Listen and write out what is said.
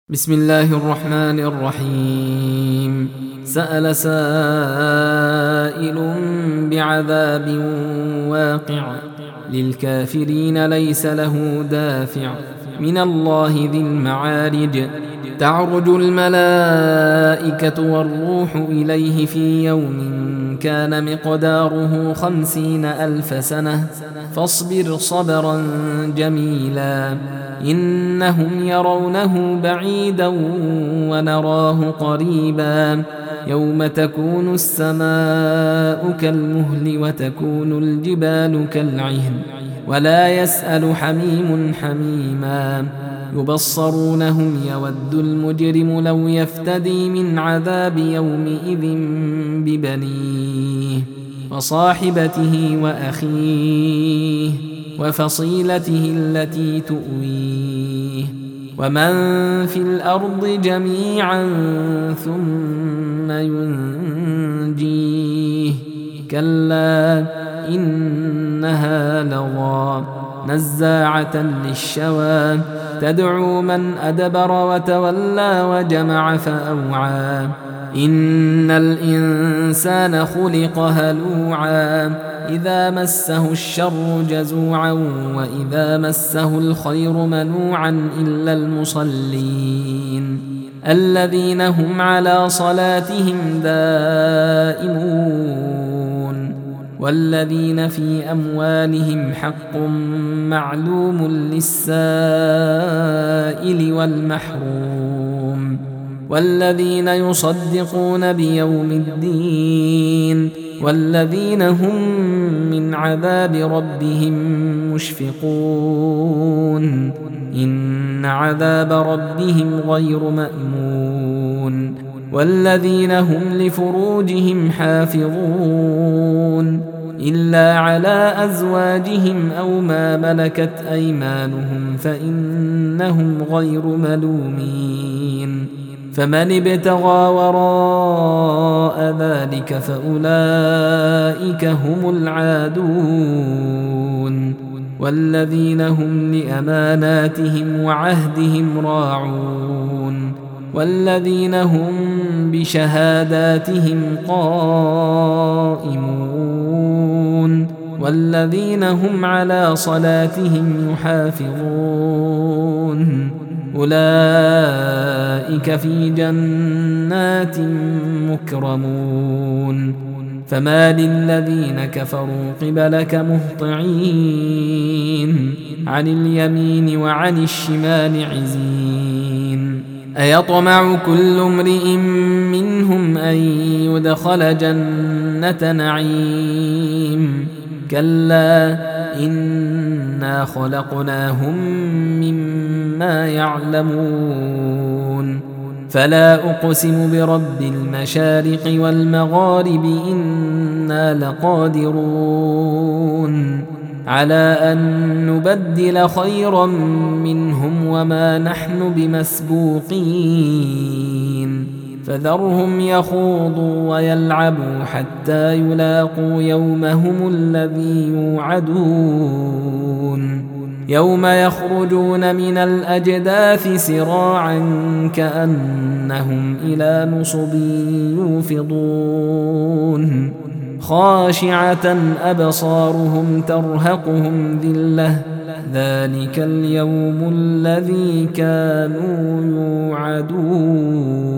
بسم الله الرحمن الرحيم. سأل سائل بعذاب واقع للكافرين ليس له دافع من الله ذي المعارج. تعرج الملائكة والروح إليه في يوم كان مقداره 50,000 سنة فاصبر صبرا جميلا إنهم يرونه بعيدا ونراه قريبا يوم تكون السماء كالمهل وتكون الجبال كالعهن ولا يسأل حميم حميما يبصرونهم يود المجرم لو يفتدي من عذاب يومئذ ببنيه وصاحبته وأخيه وفصيلته التي تؤويه ومن في الأرض جميعا ثم ينجيه كلا إنها لظى نزاعة للشوى تدعو من أدبر وتولى وجمع فأوعى إن الإنسان خلق هلوعا إذا مسه الشر جزوعا وإذا مسه الخير منوعا إلا المصلين الذين هم على صلاتهم دائمون والذين في أموالهم حق معلوم للسائل والمحروم والذين يصدقون بيوم الدين والذين هم من عذاب ربهم مشفقون إن عذاب ربهم غير مأمون والذين هم لفروجهم حافظون إلا على أزواجهم أو ما ملكت أيمانهم فإنهم غير ملومين فمن ابتغى وراء ذلك فأولئك هم العادون والذين هم لأماناتهم وعهدهم راعون والذين هم بشهاداتهم قائمون والذين هم على صلاتهم يحافظون أولئك في جنات مكرمون فما للذين كفروا قبلك مهطعين عن اليمين وعن الشمال عزين أيطمع كل امرئ منهم أن يدخل جنة نعيم كلا إنا خلقناهم مما يعلمون فلا أقسم برب المشارق والمغارب إنا لقادرون على أن نبدل خيرا منهم وما نحن بمسبوقين فذرهم يخوضوا ويلعبوا حتى يلاقوا يومهم الذي يوعدون يوم يخرجون من الأجداث سراعا كأنهم إلى نصب يوفضون خاشعة أبصارهم ترهقهم ذلة ذلك اليوم الذي كانوا يوعدون.